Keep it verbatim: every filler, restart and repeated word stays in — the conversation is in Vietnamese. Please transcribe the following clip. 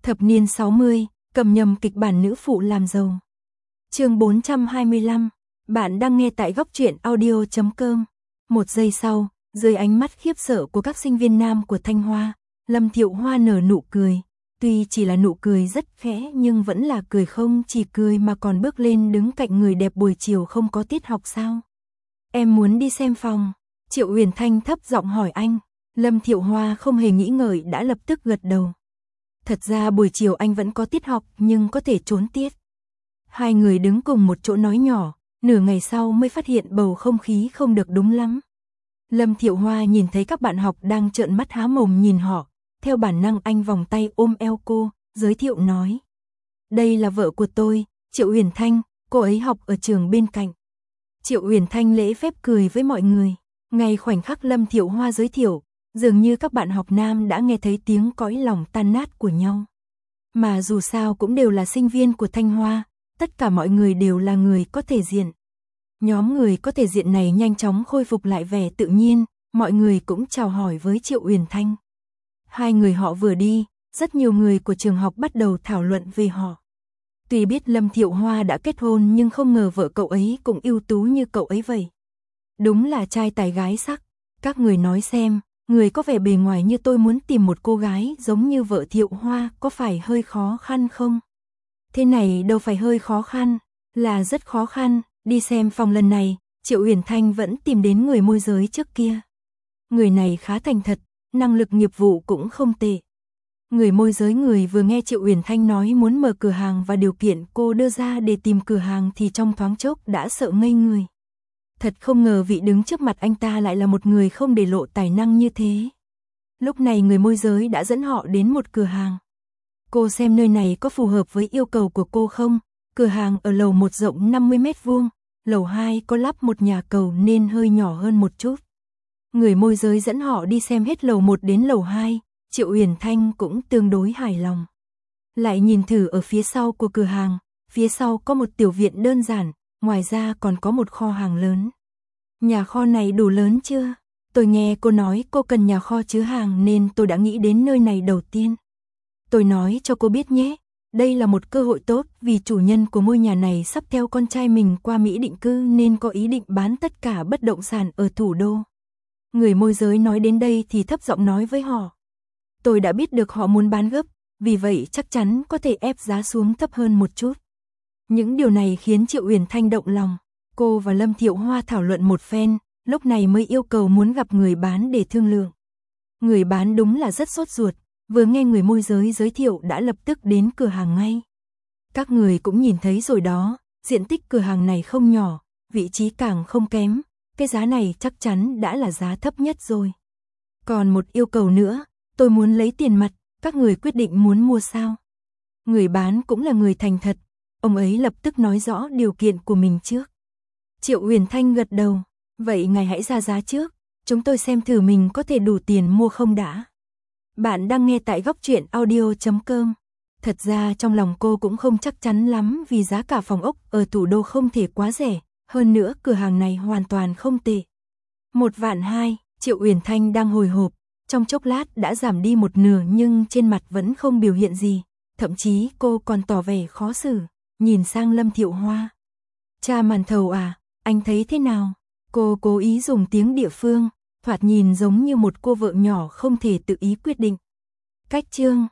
Thập niên sáu mươi, cầm nhầm kịch bản nữ phụ làm giàu. Chương bốn trăm hai mươi lăm, bạn đang nghe tại góc truyện audio chấm com. Một giây sau, dưới ánh mắt khiếp sợ của các sinh viên nam của Thanh Hoa, Lâm Thiệu Hoa nở nụ cười. Tuy chỉ là nụ cười rất khẽ nhưng vẫn là cười, không chỉ cười mà còn bước lên đứng cạnh người đẹp. Buổi chiều không có tiết học sao? Em muốn đi xem phòng. Triệu Huyền Thanh thấp giọng hỏi anh. Lâm Thiệu Hoa không hề nghĩ ngợi đã lập tức gật đầu. Thật ra buổi chiều anh vẫn có tiết học nhưng có thể trốn tiết. Hai người đứng cùng một chỗ nói nhỏ, nửa ngày sau mới phát hiện bầu không khí không được đúng lắm. Lâm Thiệu Hoa nhìn thấy các bạn học đang trợn mắt há mồm nhìn họ, theo bản năng anh vòng tay ôm eo cô, giới thiệu nói. Đây là vợ của tôi, Triệu Huyền Thanh, cô ấy học ở trường bên cạnh. Triệu Huyền Thanh lễ phép cười với mọi người. Ngay khoảnh khắc Lâm Thiệu Hoa giới thiệu, dường như các bạn học nam đã nghe thấy tiếng cõi lòng tan nát của nhau. Mà dù sao cũng đều là sinh viên của Thanh Hoa, tất cả mọi người đều là người có thể diện. Nhóm người có thể diện này nhanh chóng khôi phục lại vẻ tự nhiên, mọi người cũng chào hỏi với Triệu Huyền Thanh. Hai người họ vừa đi, rất nhiều người của trường học bắt đầu thảo luận về họ. Tuy biết Lâm Thiệu Hoa đã kết hôn nhưng không ngờ vợ cậu ấy cũng ưu tú như cậu ấy vậy. Đúng là trai tài gái sắc. Các người nói xem, người có vẻ bề ngoài như tôi muốn tìm một cô gái giống như vợ Thiệu Hoa có phải hơi khó khăn không? Thế này đâu phải hơi khó khăn, là rất khó khăn. Đi xem phòng lần này, Triệu Huyền Thanh vẫn tìm đến người môi giới trước kia. Người này khá thành thật, năng lực nghiệp vụ cũng không tệ. Người môi giới người vừa nghe Triệu Huyền Thanh nói muốn mở cửa hàng và điều kiện cô đưa ra để tìm cửa hàng thì trong thoáng chốc đã sợ ngây người. Thật không ngờ vị đứng trước mặt anh ta lại là một người không để lộ tài năng như thế. Lúc này người môi giới đã dẫn họ đến một cửa hàng. Cô xem nơi này có phù hợp với yêu cầu của cô không? Cửa hàng ở lầu một rộng năm mươi mét vuông, lầu hai có lắp một nhà cầu nên hơi nhỏ hơn một chút. Người môi giới dẫn họ đi xem hết lầu một đến lầu hai, Triệu Huyền Thanh cũng tương đối hài lòng. Lại nhìn thử ở phía sau của cửa hàng, phía sau có một tiểu viện đơn giản, ngoài ra còn có một kho hàng lớn. Nhà kho này đủ lớn chưa? Tôi nghe cô nói cô cần nhà kho chứa hàng nên tôi đã nghĩ đến nơi này đầu tiên. Tôi nói cho cô biết nhé, đây là một cơ hội tốt vì chủ nhân của ngôi nhà này sắp theo con trai mình qua Mỹ định cư nên có ý định bán tất cả bất động sản ở thủ đô. Người môi giới nói đến đây thì thấp giọng nói với họ. Tôi đã biết được họ muốn bán gấp, vì vậy chắc chắn có thể ép giá xuống thấp hơn một chút. Những điều này khiến Triệu Huyền Thanh động lòng. Cô và Lâm Thiệu Hoa thảo luận một phen, lúc này mới yêu cầu muốn gặp người bán để thương lượng. Người bán đúng là rất sốt ruột, vừa nghe người môi giới giới thiệu đã lập tức đến cửa hàng ngay. Các người cũng nhìn thấy rồi đó, diện tích cửa hàng này không nhỏ, vị trí càng không kém, cái giá này chắc chắn đã là giá thấp nhất rồi. Còn một yêu cầu nữa, tôi muốn lấy tiền mặt, các người quyết định muốn mua sao? Người bán cũng là người thành thật, ông ấy lập tức nói rõ điều kiện của mình trước. Triệu Huyền Thanh gật đầu, vậy ngài hãy ra giá trước, chúng tôi xem thử mình có thể đủ tiền mua không đã. Bạn đang nghe tại góc truyện audio chấm com. Thật ra trong lòng cô cũng không chắc chắn lắm vì giá cả phòng ốc ở thủ đô không thể quá rẻ, hơn nữa cửa hàng này hoàn toàn không tệ. Một vạn hai, Triệu Huyền Thanh đang hồi hộp, trong chốc lát đã giảm đi một nửa nhưng trên mặt vẫn không biểu hiện gì, thậm chí cô còn tỏ vẻ khó xử, nhìn sang Lâm Thiệu Hoa. Cha màn thầu à, anh thấy thế nào? Cô cố ý dùng tiếng địa phương, thoạt nhìn giống như một cô vợ nhỏ không thể tự ý quyết định. Cách chương